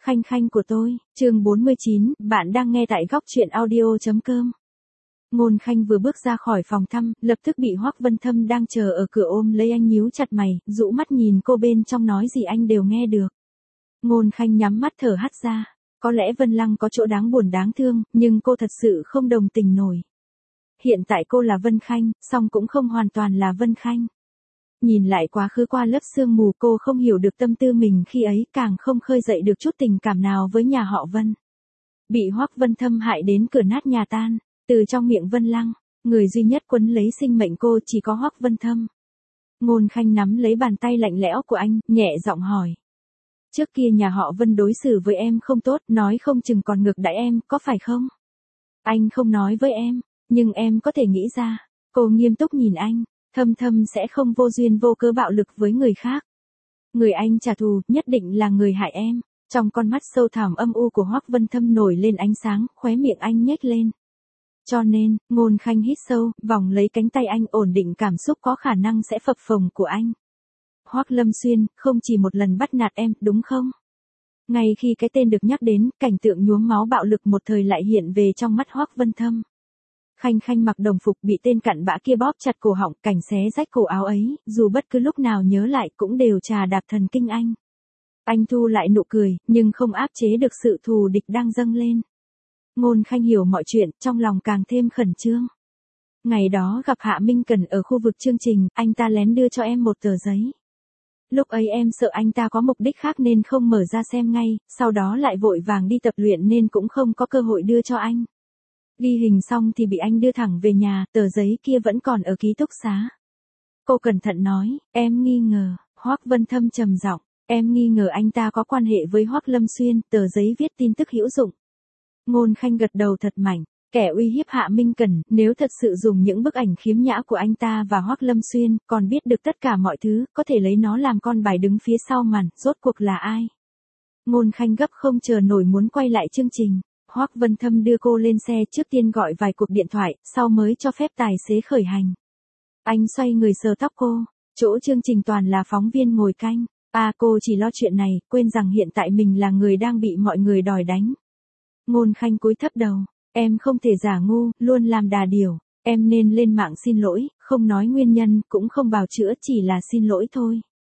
Khanh khanh của tôi, chương 49, bạn đang nghe tại góc truyện audio.com. Ngôn Khanh vừa bước ra khỏi phòng thăm, lập tức bị Hoắc Vân Thâm đang chờ ở cửa ôm lấy anh nhíu chặt mày, dụ mắt nhìn cô bên trong nói gì anh đều nghe được. Ngôn Khanh nhắm mắt thở hắt ra, có lẽ Vân Lăng có chỗ đáng buồn đáng thương, nhưng cô thật sự không đồng tình nổi. Hiện tại cô là Vân Khanh, song cũng không hoàn toàn là Vân Khanh. Nhìn lại quá khứ qua lớp sương mù cô không hiểu được tâm tư mình khi ấy, càng không khơi dậy được chút tình cảm nào với nhà họ Vân. Bị Hoắc Vân Thâm hại đến cửa nát nhà tan, từ trong miệng Vân Lăng, người duy nhất quấn lấy sinh mệnh cô chỉ có Hoắc Vân Thâm. Ngôn Khanh nắm lấy bàn tay lạnh lẽo của anh, nhẹ giọng hỏi. Trước kia nhà họ Vân đối xử với em không tốt, nói không chừng còn ngược đãi em, có phải không? Anh không nói với em, nhưng em có thể nghĩ ra. Cô nghiêm túc nhìn anh. Thâm Thâm sẽ không vô duyên vô cớ bạo lực với người khác. Người anh trả thù nhất định là người hại em. Trong con mắt sâu thẳm âm u của Hoắc Vân Thâm nổi lên ánh sáng, khóe miệng anh nhếch lên. Cho nên, Ngôn Khanh hít sâu, vòng lấy cánh tay anh ổn định cảm xúc có khả năng sẽ phập phồng của anh. Hoắc Lâm Xuyên, không chỉ một lần bắt nạt em, đúng không? Ngay khi cái tên được nhắc đến, cảnh tượng nhuốm máu bạo lực một thời lại hiện về trong mắt Hoắc Vân Thâm. Khanh Khanh mặc đồng phục bị tên cặn bã kia bóp chặt cổ họng, cảnh xé rách cổ áo ấy, dù bất cứ lúc nào nhớ lại cũng đều trà đạp thần kinh anh. Anh thu lại nụ cười, nhưng không áp chế được sự thù địch đang dâng lên. Ngôn Khanh hiểu mọi chuyện, trong lòng càng thêm khẩn trương. Ngày đó gặp Hạ Minh Cần ở khu vực chương trình, anh ta lén đưa cho em một tờ giấy. Lúc ấy em sợ anh ta có mục đích khác nên không mở ra xem ngay, sau đó lại vội vàng đi tập luyện nên cũng không có cơ hội đưa cho anh. Ghi hình xong thì bị anh đưa thẳng về nhà, tờ giấy kia vẫn còn ở ký túc xá. Cô cẩn thận nói, em nghi ngờ. Hoắc Vân Thâm trầm giọng, em nghi ngờ anh ta có quan hệ với Hoắc Lâm Xuyên, tờ giấy viết tin tức hữu dụng. Ngôn Khanh gật đầu thật mạnh, kẻ uy hiếp Hạ Minh Cần, nếu thật sự dùng những bức ảnh khiếm nhã của anh ta và Hoắc Lâm Xuyên, còn biết được tất cả mọi thứ, có thể lấy nó làm con bài đứng phía sau màn, rốt cuộc là ai? Ngôn Khanh gấp không chờ nổi muốn quay lại chương trình. Hoắc Vân Thâm đưa cô lên xe, trước tiên gọi vài cuộc điện thoại, sau mới cho phép tài xế khởi hành. Anh xoay người sờ tóc cô, chỗ chương trình toàn là phóng viên ngồi canh. Cô chỉ lo chuyện này, quên rằng hiện tại mình là người đang bị mọi người đòi đánh. Ngôn Khanh cúi thấp đầu, em không thể giả ngu, luôn làm đà điểu, em nên lên mạng xin lỗi, không nói nguyên nhân, cũng không bào chữa, chỉ là xin lỗi thôi.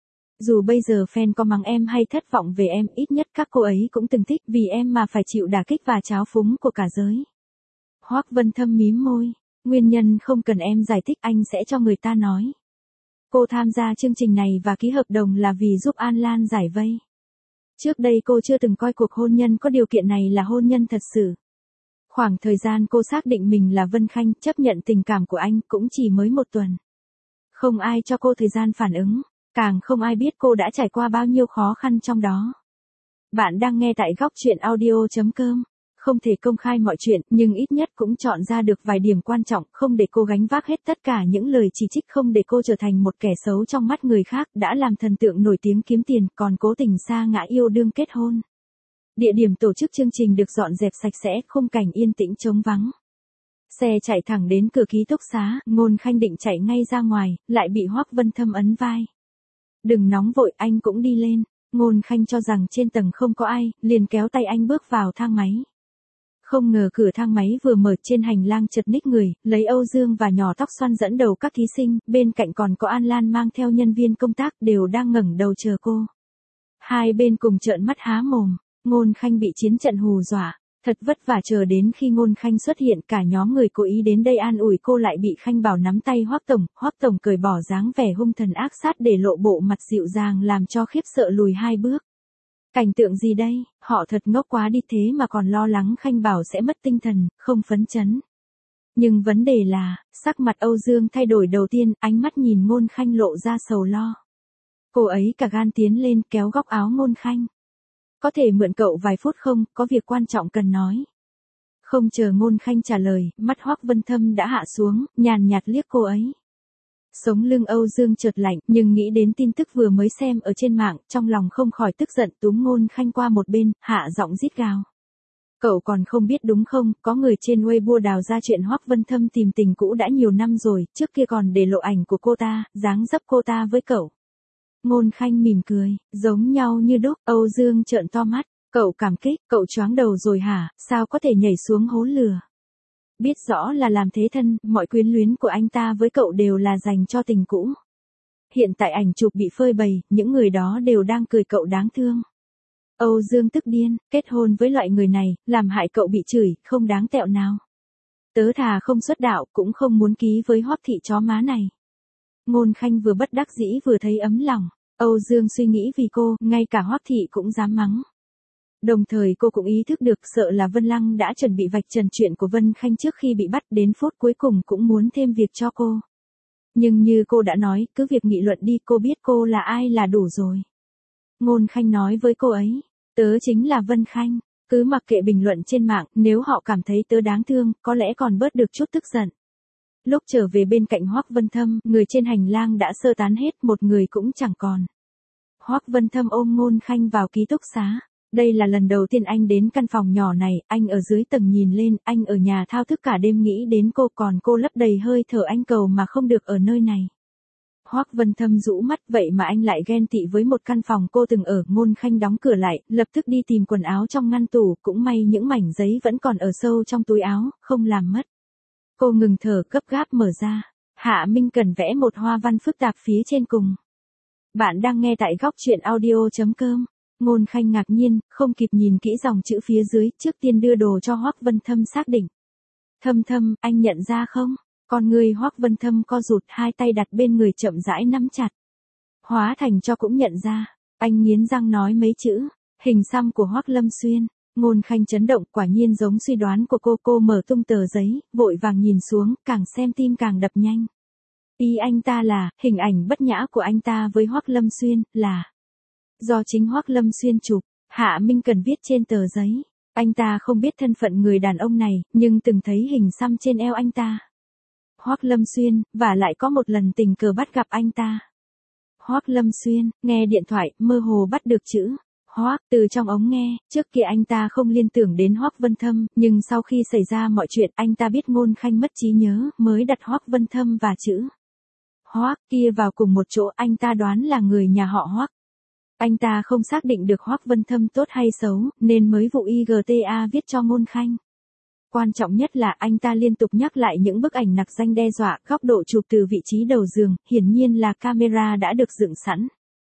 Dù bây giờ fan có mắng em hay thất vọng về em, ít nhất các cô ấy cũng từng thích vì em mà phải chịu đả kích và tráo phúng của cả giới. Hoắc Vân Thâm mím môi, nguyên nhân không cần em giải thích, anh sẽ cho người ta nói. Cô tham gia chương trình này và ký hợp đồng là vì giúp An Lan giải vây. Trước đây cô chưa từng coi cuộc hôn nhân có điều kiện này là hôn nhân thật sự. Khoảng thời gian cô xác định mình là Vân Khanh, chấp nhận tình cảm của anh cũng chỉ mới 1 tuần. Không ai cho cô thời gian phản ứng. Càng không ai biết cô đã trải qua bao nhiêu khó khăn trong đó. Bạn đang nghe tại góc truyện audio.com. Không thể công khai mọi chuyện, nhưng ít nhất cũng chọn ra được vài điểm quan trọng, không để cô gánh vác hết tất cả những lời chỉ trích, không để cô trở thành một kẻ xấu trong mắt người khác, đã làm thần tượng nổi tiếng kiếm tiền, còn cố tình sa ngã yêu đương kết hôn. Địa điểm tổ chức chương trình được dọn dẹp sạch sẽ, khung cảnh yên tĩnh trống vắng. Xe chạy thẳng đến cửa ký túc xá, Ngôn Khanh định chạy ngay ra ngoài, lại bị Hoắc Vân Thâm ấn vai. Đừng nóng vội, anh cũng đi lên. Ngôn Khanh cho rằng trên tầng không có ai, liền kéo tay anh bước vào thang máy. Không ngờ cửa thang máy vừa mở, trên hành lang chật ních người, lấy Âu Dương và nhỏ tóc xoăn dẫn đầu các thí sinh, bên cạnh còn có An Lan mang theo nhân viên công tác, đều đang ngẩng đầu chờ cô. Hai bên cùng trợn mắt há mồm, Ngôn Khanh bị chiến trận hù dọa. Thật vất vả chờ đến khi Ngôn Khanh xuất hiện, cả nhóm người cố ý đến đây an ủi cô lại bị Khanh bảo nắm tay Hoắc Tổng cởi bỏ dáng vẻ hung thần ác sát để lộ bộ mặt dịu dàng làm cho khiếp sợ lùi 2 bước. Cảnh tượng gì đây, họ thật ngốc quá đi thế mà còn lo lắng Khanh bảo sẽ mất tinh thần, không phấn chấn. Nhưng vấn đề là, sắc mặt Âu Dương thay đổi đầu tiên, ánh mắt nhìn Ngôn Khanh lộ ra sầu lo. Cô ấy cả gan tiến lên kéo góc áo Ngôn Khanh. Có thể mượn cậu vài phút không, có việc quan trọng cần nói. Không chờ Ngôn Khanh trả lời, mắt Hoắc Vân Thâm đã hạ xuống, nhàn nhạt liếc cô ấy. Sống lưng Âu Dương chợt lạnh, nhưng nghĩ đến tin tức vừa mới xem ở trên mạng, trong lòng không khỏi tức giận, túm Ngôn Khanh qua một bên, hạ giọng rít gào. Cậu còn không biết đúng không, có người trên Weibo đào ra chuyện Hoắc Vân Thâm tìm tình cũ đã nhiều năm rồi, trước kia còn để lộ ảnh của cô ta, dáng dấp cô ta với cậu. Ngôn Khanh mỉm cười, giống nhau như đúc. Âu Dương trợn to mắt, Cậu cảm kích, cậu choáng đầu rồi hả, sao có thể nhảy xuống hố lửa. Biết rõ là làm thế thân, mọi quyến luyến của anh ta với cậu đều là dành cho tình cũ. Hiện tại ảnh chụp bị phơi bày, những người đó đều đang cười cậu đáng thương. Âu Dương tức điên, kết hôn với loại người này, làm hại cậu bị chửi, không đáng tẹo nào. Tớ thà không xuất đạo, cũng không muốn ký với Hoắc thị chó má này. Ngôn Khanh vừa bất đắc dĩ vừa thấy ấm lòng. Âu Dương suy nghĩ vì cô, ngay cả Hoắc thị cũng dám mắng. Đồng thời cô cũng ý thức được sợ là Vân Lăng đã chuẩn bị vạch trần chuyện của Vân Khanh trước khi bị bắt, đến phút cuối cùng cũng muốn thêm việc cho cô. Nhưng như cô đã nói, cứ việc nghị luận đi, cô biết cô là ai là đủ rồi. Ngôn Khanh nói với cô ấy, tớ chính là Vân Khanh, cứ mặc kệ bình luận trên mạng, nếu họ cảm thấy tớ đáng thương, có lẽ còn bớt được chút tức giận. Lúc trở về bên cạnh Hoắc Vân Thâm, người trên hành lang đã sơ tán hết, một người cũng chẳng còn. Hoắc Vân Thâm ôm Ngôn Khanh vào ký túc xá. Đây là lần đầu tiên anh đến căn phòng nhỏ này, anh ở dưới tầng nhìn lên, anh ở nhà thao thức cả đêm nghĩ đến cô, còn cô lấp đầy hơi thở anh cầu mà không được ở nơi này. Hoắc Vân Thâm rũ mắt, vậy mà anh lại ghen tị với một căn phòng cô từng ở. Ngôn Khanh đóng cửa lại, lập tức đi tìm quần áo trong ngăn tủ, cũng may những mảnh giấy vẫn còn ở sâu trong túi áo, không làm mất. Cô ngừng thở, gấp gáp mở ra. Hạ Minh Cần vẽ một hoa văn phức tạp phía trên cùng. Bạn đang nghe tại góc truyện audio.com. Ngôn Khanh ngạc nhiên, không kịp nhìn kỹ dòng chữ phía dưới, trước tiên đưa đồ cho Hoắc Vân Thâm xác định. Thâm Thâm, anh nhận ra không? Con người Hoắc Vân Thâm co rụt, hai tay đặt bên người chậm rãi nắm chặt. Hóa Thành cho cũng nhận ra. Anh nghiến răng nói mấy chữ, hình xăm của Hoắc Lâm Xuyên. Ngôn Khanh chấn động, quả nhiên giống suy đoán của cô mở tung tờ giấy, vội vàng nhìn xuống, càng xem tim càng đập nhanh. Ý anh ta là, hình ảnh bất nhã của anh ta với Hoắc Lâm Xuyên, là do chính Hoắc Lâm Xuyên chụp. Hạ Minh Cần viết trên tờ giấy. Anh ta không biết thân phận người đàn ông này, nhưng từng thấy hình xăm trên eo anh ta. Hoắc Lâm Xuyên, và lại có một lần tình cờ bắt gặp anh ta. Hoắc Lâm Xuyên, nghe điện thoại, mơ hồ bắt được chữ Hoắc từ trong ống nghe. Trước kia anh ta không liên tưởng đến Hoắc Vân Thâm, nhưng sau khi xảy ra mọi chuyện, anh ta biết Ngôn Khanh mất trí nhớ, mới đặt Hoắc Vân Thâm và chữ Hoắc kia vào cùng một chỗ. Anh ta đoán là người nhà họ Hoắc. Anh ta không xác định được Hoắc Vân Thâm tốt hay xấu, nên mới vụ IGTA viết cho Ngôn Khanh. Quan trọng nhất là anh ta liên tục nhắc lại những bức ảnh nặc danh đe dọa, góc độ chụp từ vị trí đầu giường, hiển nhiên là camera đã được dựng sẵn.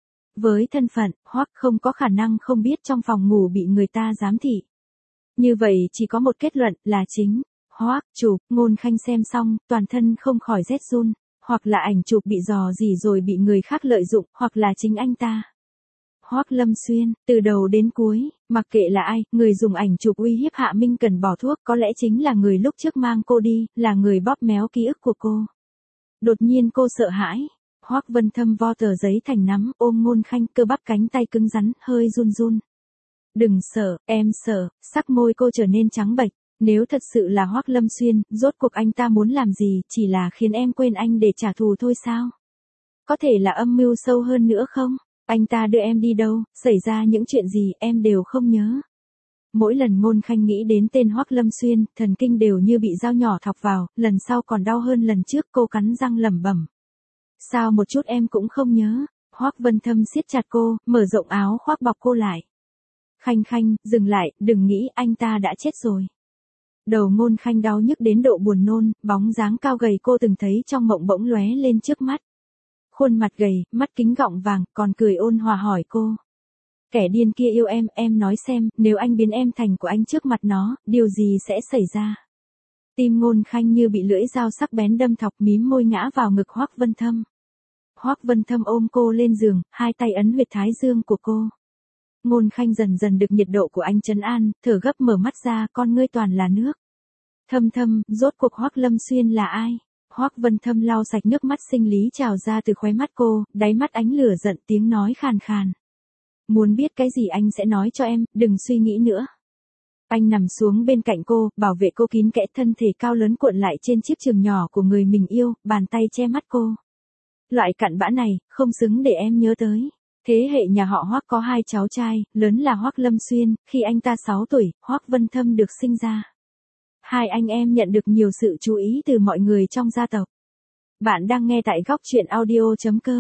Với thân phận, Hoắc không có khả năng không biết trong phòng ngủ bị người ta giám thị. Như vậy chỉ có một kết luận là chính Hoắc chụp. Ngôn Khanh xem xong, toàn thân không khỏi rét run, hoặc là ảnh chụp bị dò dỉ rồi bị người khác lợi dụng, hoặc là chính anh ta. Hoắc Lâm Xuyên, từ đầu đến cuối, mặc kệ là ai, người dùng ảnh chụp uy hiếp Hạ Minh Cần bỏ thuốc, có lẽ chính là người lúc trước mang cô đi, là người bóp méo ký ức của cô. Đột nhiên cô sợ hãi. Hoắc Vân Thâm vo tờ giấy thành nắm, ôm Ngôn Khanh, cơ bắp cánh tay cứng rắn, hơi run run. Đừng sợ, em sợ. Sắc môi cô trở nên trắng bệch. Nếu thật sự là Hoắc Lâm Xuyên, rốt cuộc anh ta muốn làm gì, chỉ là khiến em quên anh để trả thù thôi sao? Có thể là âm mưu sâu hơn nữa không? Anh ta đưa em đi đâu, xảy ra những chuyện gì, em đều không nhớ. Mỗi lần Ngôn Khanh nghĩ đến tên Hoắc Lâm Xuyên, thần kinh đều như bị dao nhỏ thọc vào, lần sau còn đau hơn lần trước. Cô cắn răng lẩm bẩm. Sao một chút em cũng không nhớ? Hoắc Vân Thâm siết chặt cô, mở rộng áo khoác bọc cô lại. Khanh Khanh, dừng lại, đừng nghĩ anh ta đã chết rồi. Đầu Ngôn Khanh đau nhức đến độ buồn nôn, bóng dáng cao gầy cô từng thấy trong mộng bỗng lóe lên trước mắt. Khuôn mặt gầy, mắt kính gọng vàng, còn cười ôn hòa hỏi cô. Kẻ điên kia yêu em nói xem, nếu anh biến em thành của anh trước mặt nó, điều gì sẽ xảy ra? Tim Ngôn Khanh như bị lưỡi dao sắc bén đâm thọc, mím môi ngã vào ngực Hoắc Vân Thâm. Hoắc Vân Thâm ôm cô lên giường, hai tay ấn huyệt thái dương của cô. Ngôn Khanh dần dần được nhiệt độ của anh trấn an, thở gấp mở mắt ra, con ngươi toàn là nước. Thâm Thâm, rốt cuộc Hoắc Lâm Xuyên là ai? Hoắc Vân Thâm lau sạch nước mắt sinh lý trào ra từ khóe mắt cô, đáy mắt ánh lửa giận, tiếng nói khàn khàn. Muốn biết cái gì anh sẽ nói cho em, đừng suy nghĩ nữa. Anh nằm xuống bên cạnh cô, bảo vệ cô kín kẽ, thân thể cao lớn cuộn lại trên chiếc giường nhỏ của người mình yêu, bàn tay che mắt cô. Loại cặn bã này, không xứng để em nhớ tới. Thế hệ nhà họ Hoắc có hai cháu trai, lớn là Hoắc Lâm Xuyên, khi anh ta 6 tuổi, Hoắc Vân Thâm được sinh ra. Hai anh em nhận được nhiều sự chú ý từ mọi người trong gia tộc. Bạn đang nghe tại góc truyện audio.com.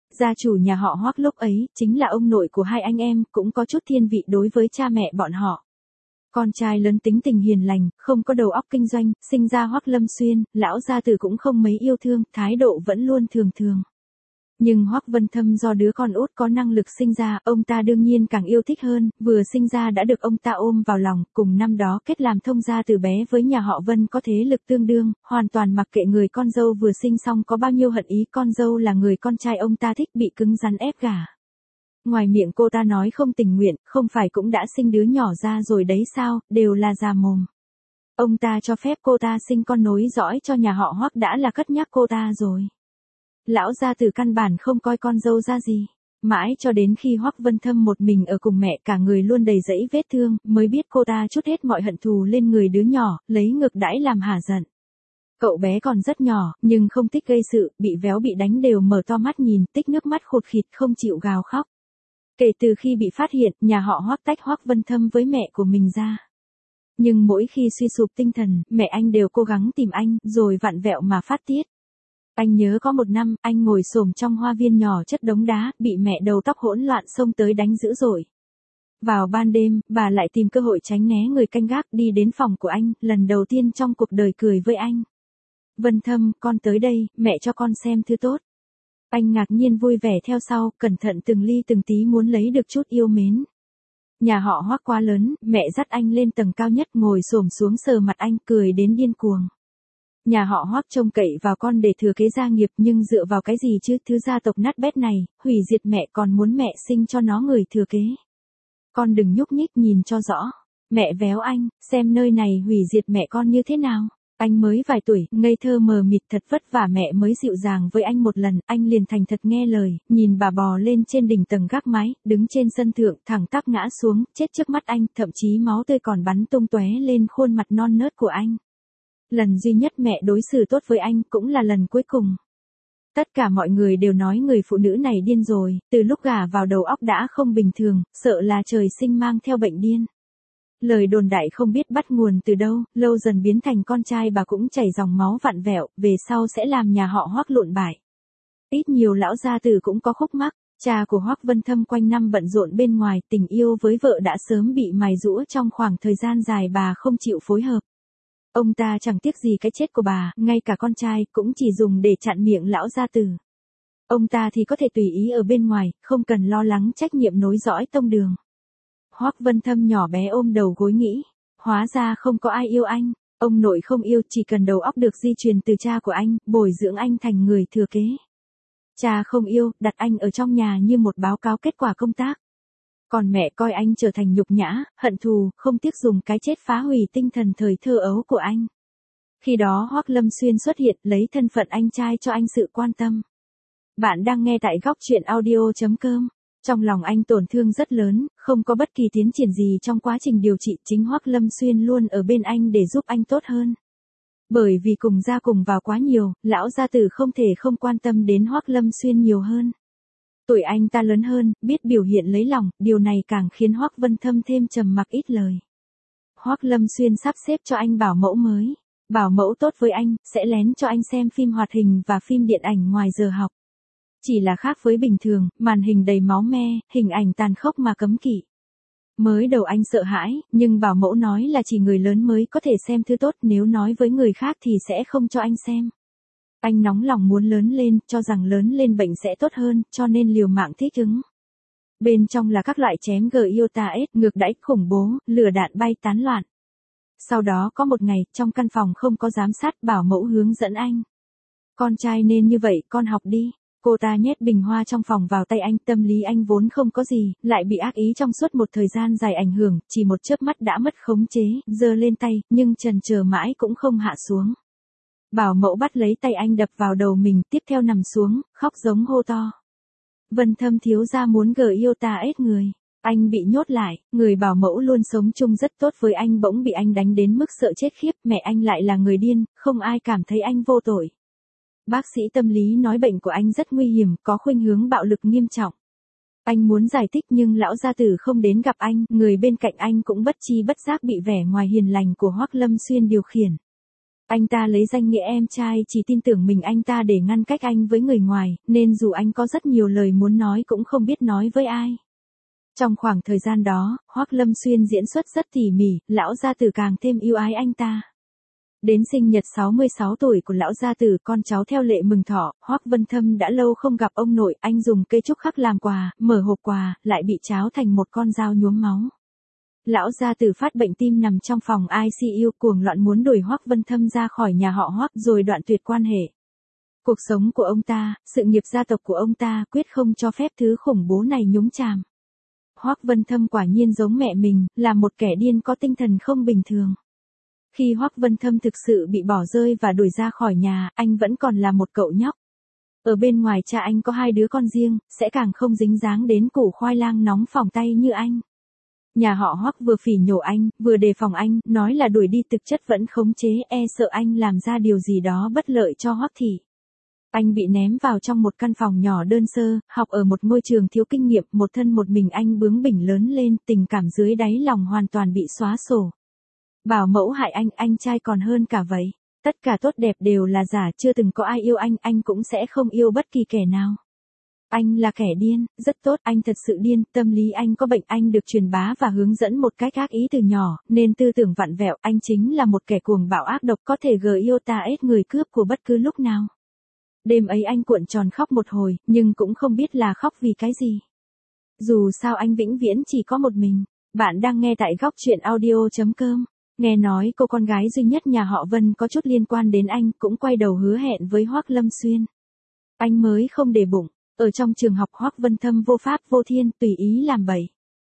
Gia chủ nhà họ Hoắc lúc ấy, chính là ông nội của hai anh em, cũng có chút thiên vị đối với cha mẹ bọn họ. Con trai lớn tính tình hiền lành, không có đầu óc kinh doanh, sinh ra Hoắc Lâm Xuyên, lão gia tử cũng không mấy yêu thương, thái độ vẫn luôn thường thường. Nhưng Hoắc Vân Thâm do đứa con út có năng lực sinh ra, ông ta đương nhiên càng yêu thích hơn, vừa sinh ra đã được ông ta ôm vào lòng, cùng năm đó kết làm thông gia từ bé với nhà họ Vân có thế lực tương đương, hoàn toàn mặc kệ người con dâu vừa sinh xong có bao nhiêu hận ý, con dâu là người con trai ông ta thích bị cứng rắn ép gả. Ngoài miệng cô ta nói không tình nguyện, không phải cũng đã sinh đứa nhỏ ra rồi đấy sao, đều là già mồm. Ông ta cho phép cô ta sinh con nối dõi cho nhà họ Hoắc đã là cất nhắc cô ta rồi. Lão gia tử căn bản không coi con dâu ra gì. Mãi cho đến khi Hoắc Vân Thâm một mình ở cùng mẹ cả người luôn đầy dẫy vết thương, mới biết cô ta trút hết mọi hận thù lên người đứa nhỏ, lấy ngược đãi làm hả giận. Cậu bé còn rất nhỏ, nhưng không thích gây sự, bị véo bị đánh đều mở to mắt nhìn, tích nước mắt khụt khịt không chịu gào khóc. Kể từ khi bị phát hiện, nhà họ Hoắc tách Hoắc Vân Thâm với mẹ của mình ra. Nhưng mỗi khi suy sụp tinh thần, mẹ anh đều cố gắng tìm anh, rồi vặn vẹo mà phát tiết. Anh nhớ có một năm, anh ngồi xổm trong hoa viên nhỏ chất đống đá, bị mẹ đầu tóc hỗn loạn xông tới đánh dữ dội. Vào ban đêm, bà lại tìm cơ hội tránh né người canh gác đi đến phòng của anh, lần đầu tiên trong cuộc đời cười với anh. Vân Thâm, con tới đây, mẹ cho con xem thứ tốt. Anh ngạc nhiên vui vẻ theo sau, cẩn thận từng ly từng tí muốn lấy được chút yêu mến. Nhà họ Hoắc quá lớn, mẹ dắt anh lên tầng cao nhất ngồi xổm xuống sờ mặt anh cười đến điên cuồng. Nhà họ Hoắc trông cậy vào con để thừa kế gia nghiệp nhưng dựa vào cái gì chứ, thứ gia tộc nát bét này, hủy diệt mẹ còn muốn mẹ sinh cho nó người thừa kế. Con đừng nhúc nhích nhìn cho rõ. Mẹ véo anh, xem nơi này hủy diệt mẹ con như thế nào. Anh mới vài tuổi, ngây thơ mờ mịt thật vất vả mẹ mới dịu dàng với anh một lần, anh liền thành thật nghe lời, nhìn bà bò lên trên đỉnh tầng gác mái, đứng trên sân thượng, thẳng tắp ngã xuống, chết trước mắt anh, thậm chí máu tươi còn bắn tung tóe lên khuôn mặt non nớt của anh. Lần duy nhất mẹ đối xử tốt với anh, cũng là lần cuối cùng. Tất cả mọi người đều nói người phụ nữ này điên rồi, từ lúc gả vào đầu óc đã không bình thường, sợ là trời sinh mang theo bệnh điên. Lời đồn đại không biết bắt nguồn từ đâu, lâu dần biến thành con trai bà cũng chảy dòng máu vặn vẹo, về sau sẽ làm nhà họ Hoắc lụn bại. Ít nhiều lão gia tử cũng có khúc mắc, cha của Hoắc Vân Thâm quanh năm bận rộn bên ngoài, tình yêu với vợ đã sớm bị mài giũa trong khoảng thời gian dài bà không chịu phối hợp. Ông ta chẳng tiếc gì cái chết của bà, ngay cả con trai cũng chỉ dùng để chặn miệng lão gia tử. Ông ta thì có thể tùy ý ở bên ngoài, không cần lo lắng trách nhiệm nối dõi tông đường. Hoắc Vân Thâm nhỏ bé ôm đầu gối nghĩ, hóa ra không có ai yêu anh, ông nội không yêu, chỉ cần đầu óc được di truyền từ cha của anh, bồi dưỡng anh thành người thừa kế. Cha không yêu, đặt anh ở trong nhà như một báo cáo kết quả công tác. Còn mẹ coi anh trở thành nhục nhã, hận thù, không tiếc dùng cái chết phá hủy tinh thần thời thơ ấu của anh. Khi đó Hoắc Lâm Xuyên xuất hiện, lấy thân phận anh trai cho anh sự quan tâm. Bạn đang nghe tại góc truyện audio.com. Trong lòng anh tổn thương rất lớn, không có bất kỳ tiến triển gì trong quá trình điều trị, chính Hoắc Lâm Xuyên luôn ở bên anh để giúp anh tốt hơn. Bởi vì cùng ra cùng vào quá nhiều, lão gia tử không thể không quan tâm đến Hoắc Lâm Xuyên nhiều hơn. Tuổi anh ta lớn hơn, biết biểu hiện lấy lòng, điều này càng khiến Hoắc Vân Thâm thêm trầm mặc ít lời. Hoắc Lâm Xuyên sắp xếp cho anh bảo mẫu mới. Bảo mẫu tốt với anh, sẽ lén cho anh xem phim hoạt hình và phim điện ảnh ngoài giờ học. Chỉ là khác với bình thường, màn hình đầy máu me, hình ảnh tàn khốc mà cấm kỵ. Mới đầu anh sợ hãi, nhưng bảo mẫu nói là chỉ người lớn mới có thể xem thứ tốt, nếu nói với người khác thì sẽ không cho anh xem. Anh nóng lòng muốn lớn lên, cho rằng lớn lên bệnh sẽ tốt hơn, cho nên liều mạng thích ứng. Bên trong là các loại chém GIOTA-S, ngược đãi, khủng bố, lửa đạn bay tán loạn. Sau đó có một ngày, trong căn phòng không có giám sát, bảo mẫu hướng dẫn anh. Con trai nên như vậy, con học đi. Cô ta nhét bình hoa trong phòng vào tay anh, tâm lý anh vốn không có gì, lại bị ác ý trong suốt một thời gian dài ảnh hưởng, chỉ một chớp mắt đã mất khống chế, giơ lên tay, nhưng chần chờ mãi cũng không hạ xuống. Bảo mẫu bắt lấy tay anh đập vào đầu mình, tiếp theo nằm xuống, khóc giống hô to. Vân Thâm thiếu gia muốn GIOTA-S người. Anh bị nhốt lại, người bảo mẫu luôn sống chung rất tốt với anh bỗng bị anh đánh đến mức sợ chết khiếp, mẹ anh lại là người điên, không ai cảm thấy anh vô tội. Bác sĩ tâm lý nói bệnh của anh rất nguy hiểm, có khuynh hướng bạo lực nghiêm trọng. Anh muốn giải thích nhưng lão gia tử không đến gặp anh, người bên cạnh anh cũng bất chi bất giác bị vẻ ngoài hiền lành của Hoắc Lâm Xuyên điều khiển. Anh ta lấy danh nghĩa em trai chỉ tin tưởng mình anh ta để ngăn cách anh với người ngoài, nên dù anh có rất nhiều lời muốn nói cũng không biết nói với ai. Trong khoảng thời gian đó, Hoắc Lâm Xuyên diễn xuất rất tỉ mỉ, lão gia tử càng thêm yêu ái anh ta. Đến sinh nhật 66 tuổi của lão gia tử, con cháu theo lệ mừng thọ, Hoắc Vân Thâm đã lâu không gặp ông nội, anh dùng cây trúc khắc làm quà, mở hộp quà, lại bị tráo thành một con dao nhuốm máu. Lão gia tử phát bệnh tim nằm trong phòng ICU, cuồng loạn muốn đuổi Hoắc Vân Thâm ra khỏi nhà họ Hoắc rồi đoạn tuyệt quan hệ. Cuộc sống của ông ta, sự nghiệp gia tộc của ông ta quyết không cho phép thứ khủng bố này nhúng chàm. Hoắc Vân Thâm quả nhiên giống mẹ mình, là một kẻ điên có tinh thần không bình thường. Khi Hoắc Vân Thâm thực sự bị bỏ rơi và đuổi ra khỏi nhà, anh vẫn còn là một cậu nhóc. Ở bên ngoài cha anh có 2 đứa con riêng, sẽ càng không dính dáng đến củ khoai lang nóng phỏng tay như anh. Nhà họ Hoắc vừa phỉ nhổ anh, vừa đề phòng anh, nói là đuổi đi thực chất vẫn khống chế, e sợ anh làm ra điều gì đó bất lợi cho Hoắc thị. Anh bị ném vào trong một căn phòng nhỏ đơn sơ, học ở một ngôi trường thiếu kinh nghiệm, một thân một mình anh bướng bỉnh lớn lên, tình cảm dưới đáy lòng hoàn toàn bị xóa sổ. Bảo mẫu hại anh trai còn hơn cả vậy. Tất cả tốt đẹp đều là giả, chưa từng có ai yêu anh cũng sẽ không yêu bất kỳ kẻ nào. Anh là kẻ điên, rất tốt, anh thật sự điên, tâm lý anh có bệnh, anh được truyền bá và hướng dẫn một cách ác ý từ nhỏ, nên tư tưởng vặn vẹo, anh chính là một kẻ cuồng bạo ác độc có thể GIOTA người cướp của bất cứ lúc nào. Đêm ấy anh cuộn tròn khóc một hồi, nhưng cũng không biết là khóc vì cái gì. Dù sao anh vĩnh viễn chỉ có một mình. Bạn đang nghe tại góc truyện audio.com. Nghe nói cô con gái duy nhất nhà họ Vân có chút liên quan đến anh cũng quay đầu hứa hẹn với Hoắc Lâm Xuyên. Anh mới không để bụng. Ở trong trường học Hoắc Vân Thâm vô pháp vô thiên, tùy ý làm bậy.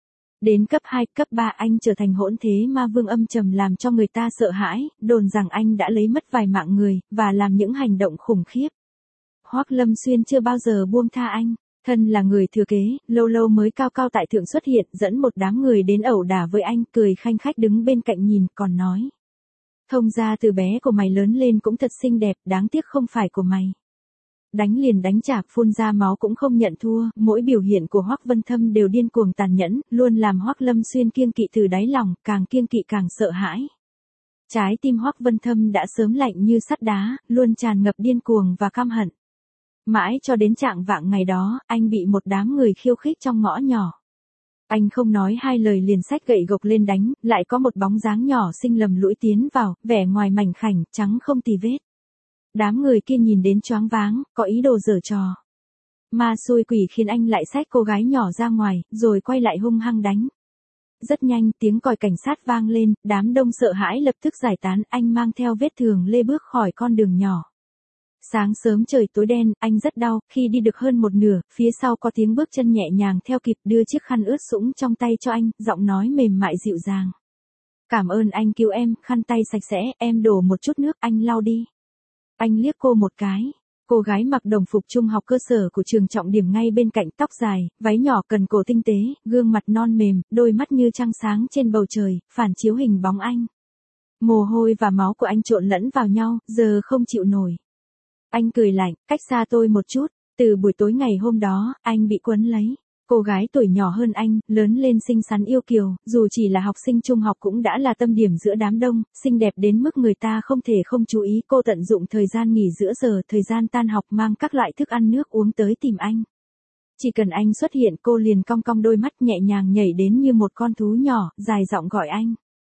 Đến cấp 2, cấp 3 anh trở thành hỗn thế ma vương âm trầm làm cho người ta sợ hãi, đồn rằng anh đã lấy mất vài mạng người, và làm những hành động khủng khiếp. Hoắc Lâm Xuyên chưa bao giờ buông tha anh. Thân là người thừa kế, lâu lâu mới cao cao tại thượng xuất hiện, dẫn một đám người đến ẩu đả với anh, cười khanh khách đứng bên cạnh nhìn, còn nói. Thông ra từ bé của mày lớn lên cũng thật xinh đẹp, đáng tiếc không phải của mày. Đánh liền đánh trả, phun ra máu cũng không nhận thua, mỗi biểu hiện của Hoắc Vân Thâm đều điên cuồng tàn nhẫn, luôn làm Hoắc Lâm Xuyên kiêng kỵ từ đáy lòng, càng kiêng kỵ càng sợ hãi. Trái tim Hoắc Vân Thâm đã sớm lạnh như sắt đá, luôn tràn ngập điên cuồng và căm hận. Mãi cho đến trạng vạng ngày đó, anh bị một đám người khiêu khích trong ngõ nhỏ. Anh không nói hai lời liền xách gậy gộc lên đánh, lại có một bóng dáng nhỏ xinh lầm lũi tiến vào, vẻ ngoài mảnh khảnh, trắng không tì vết. Đám người kia nhìn đến choáng váng, có ý đồ giở trò. Ma xui quỷ khiến anh lại xách cô gái nhỏ ra ngoài, rồi quay lại hung hăng đánh. Rất nhanh, tiếng còi cảnh sát vang lên, đám đông sợ hãi lập tức giải tán, anh mang theo vết thương lê bước khỏi con đường nhỏ. Sáng sớm trời tối đen, anh rất đau, khi đi được hơn một nửa, phía sau có tiếng bước chân nhẹ nhàng theo kịp, đưa chiếc khăn ướt sũng trong tay cho anh, giọng nói mềm mại dịu dàng. Cảm ơn anh cứu em, khăn tay sạch sẽ, em đổ một chút nước, anh lau đi. Anh liếc cô một cái. Cô gái mặc đồng phục trung học cơ sở của trường trọng điểm ngay bên cạnh, tóc dài, váy nhỏ cần cổ tinh tế, gương mặt non mềm, đôi mắt như trăng sáng trên bầu trời, phản chiếu hình bóng anh. Mồ hôi và máu của anh trộn lẫn vào nhau, giờ không chịu nổi. Anh cười lạnh, cách xa tôi một chút. Từ buổi tối ngày hôm đó, anh bị quấn lấy. Cô gái tuổi nhỏ hơn anh, lớn lên xinh xắn yêu kiều, dù chỉ là học sinh trung học cũng đã là tâm điểm giữa đám đông, xinh đẹp đến mức người ta không thể không chú ý. Cô tận dụng thời gian nghỉ giữa giờ, thời gian tan học mang các loại thức ăn nước uống tới tìm anh. Chỉ cần anh xuất hiện cô liền cong cong đôi mắt nhẹ nhàng nhảy đến như một con thú nhỏ, dài giọng gọi anh.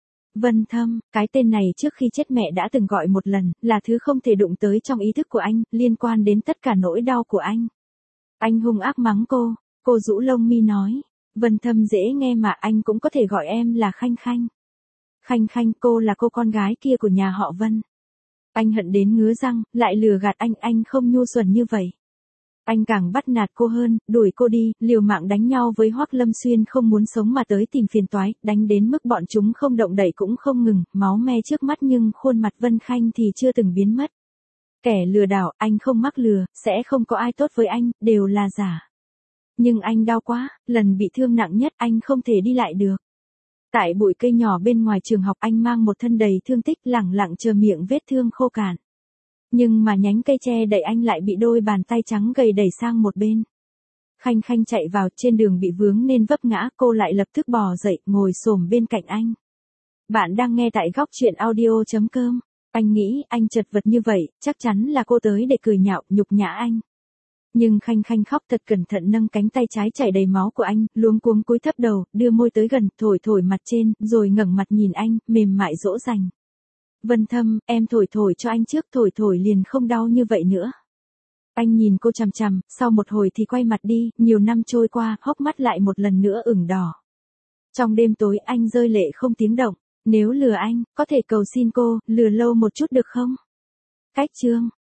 Vân Thâm, cái tên này trước khi chết mẹ đã từng gọi một lần, là thứ không thể đụng tới trong ý thức của anh, liên quan đến tất cả nỗi đau của anh. Anh hung ác mắng cô rũ lông mi nói, Vân Thâm dễ nghe mà, anh cũng có thể gọi em là Khanh Khanh. Khanh Khanh, cô là cô con gái kia của nhà họ Vân. Anh hận đến ngứa răng, lại lừa gạt anh không nhu xuẩn như vậy. Anh càng bắt nạt cô hơn, đuổi cô đi, liều mạng đánh nhau với Hoắc Lâm Xuyên không muốn sống mà tới tìm phiền toái, đánh đến mức bọn chúng không động đậy cũng không ngừng, máu me trước mắt nhưng khuôn mặt Vân Khanh thì chưa từng biến mất. Kẻ lừa đảo, anh không mắc lừa, sẽ không có ai tốt với anh, đều là giả. Nhưng anh đau quá, lần bị thương nặng nhất anh không thể đi lại được. Tại bụi cây nhỏ bên ngoài trường học anh mang một thân đầy thương tích lẳng lặng chờ miệng vết thương khô cạn. Nhưng mà nhánh cây che đẩy anh lại bị đôi bàn tay trắng gầy đẩy sang một bên. Khanh Khanh chạy vào, trên đường bị vướng nên vấp ngã, cô lại lập tức bò dậy, ngồi xổm bên cạnh anh. Bạn đang nghe tại góc truyện audio.com. Anh nghĩ anh chật vật như vậy, chắc chắn là cô tới để cười nhạo, nhục nhã anh. Nhưng Khanh Khanh khóc thật cẩn thận nâng cánh tay trái chảy đầy máu của anh, luống cuống cúi thấp đầu, đưa môi tới gần, thổi thổi mặt trên, rồi ngẩng mặt nhìn anh, mềm mại dỗ dành. Vân Thâm, em thổi thổi cho anh trước, thổi thổi liền không đau như vậy nữa. Anh nhìn cô chằm chằm, sau một hồi thì quay mặt đi, nhiều năm trôi qua, hốc mắt lại một lần nữa ửng đỏ. Trong đêm tối anh rơi lệ không tiếng động, nếu lừa anh, có thể cầu xin cô, lừa lâu một chút được không? Cách chương